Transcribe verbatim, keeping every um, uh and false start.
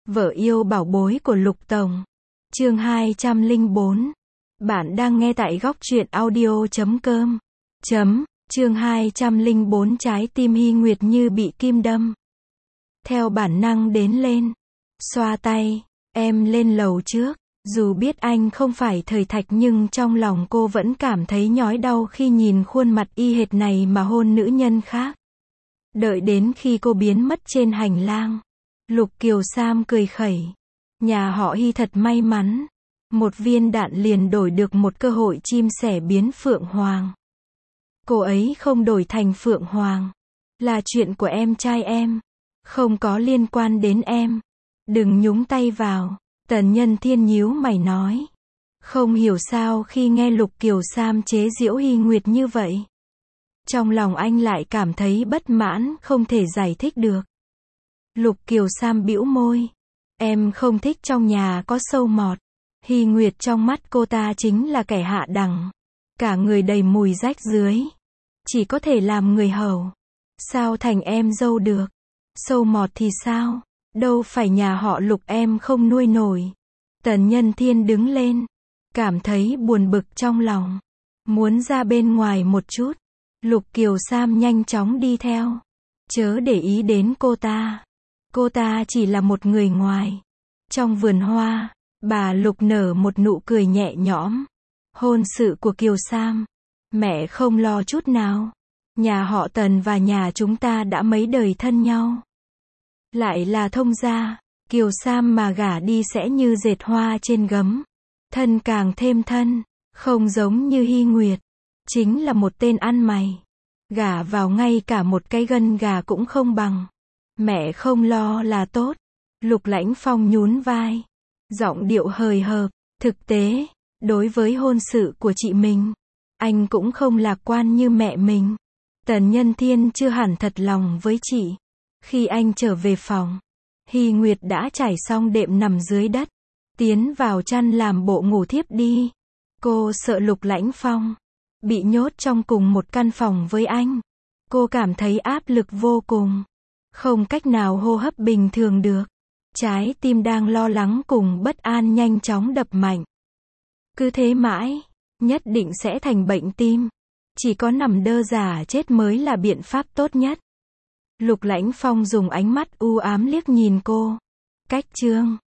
Vợ yêu bảo bối của Lục Tổng. Chương hai trăm lẻ bốn. Bạn đang nghe tại góc truyện audio chấm com. Chấm, chương hai trăm lẻ bốn trái tim Hy Nguyệt như bị kim đâm. Theo bản năng đến lên. Xoa tay, em lên lầu trước. Dù biết anh không phải thời thạch nhưng trong lòng cô vẫn cảm thấy nhói đau khi nhìn khuôn mặt y hệt này mà hôn nữ nhân khác. Đợi đến khi cô biến mất trên hành lang. Lục Kiều Sam cười khẩy. Nhà họ Hy thật may mắn. Một viên đạn liền đổi được một cơ hội chim sẻ biến phượng hoàng. Cô ấy không đổi thành phượng hoàng. Là chuyện của em trai em. Không có liên quan đến em. Đừng nhúng tay vào. Tần Nhân Thiên nhíu mày nói. Không hiểu sao khi nghe Lục Kiều Sam chế giễu Hy Nguyệt như vậy. Trong lòng anh lại cảm thấy bất mãn, không thể giải thích được. Lục Kiều Sam bĩu môi. Em không thích trong nhà có sâu mọt. Hy Nguyệt trong mắt cô ta chính là kẻ hạ đẳng. Cả người đầy mùi rách rưới. Chỉ có thể làm người hầu. Sao thành em dâu được? Sâu mọt thì sao? Đâu phải nhà họ Lục em không nuôi nổi. Tần Nhân Thiên đứng lên. Cảm thấy buồn bực trong lòng. Muốn ra bên ngoài một chút. Lục Kiều Sam nhanh chóng đi theo. Chớ để ý đến cô ta. Cô ta chỉ là một người ngoài. Trong vườn hoa, bà Lục nở một nụ cười nhẹ nhõm. Hôn sự của Kiều Sam, mẹ không lo chút nào. Nhà họ Tần và nhà chúng ta đã mấy đời thân nhau. Lại là thông gia, Kiều Sam mà gả đi sẽ như dệt hoa trên gấm. Thân càng thêm thân, không giống như Hy Nguyệt. Chính là một tên ăn mày. Gả vào ngay cả một cái gân gà cũng không bằng. Mẹ không lo là tốt. Lục Lãnh Phong nhún vai. Giọng điệu hời hợt. Thực tế, đối với hôn sự của chị mình, anh cũng không lạc quan như mẹ mình. Tần Nhân Thiên chưa hẳn thật lòng với chị. Khi anh trở về phòng, Hy Nguyệt đã trải xong đệm nằm dưới đất. Tiến vào chăn làm bộ ngủ thiếp đi. Cô sợ Lục Lãnh Phong bị nhốt trong cùng một căn phòng với anh. Cô cảm thấy áp lực vô cùng. Không cách nào hô hấp bình thường được. Trái tim đang lo lắng cùng bất an nhanh chóng đập mạnh. Cứ thế mãi, nhất định sẽ thành bệnh tim. Chỉ có nằm đơ giả chết mới là biện pháp tốt nhất. Lục Lãnh Phong dùng ánh mắt u ám liếc nhìn cô. Cách chương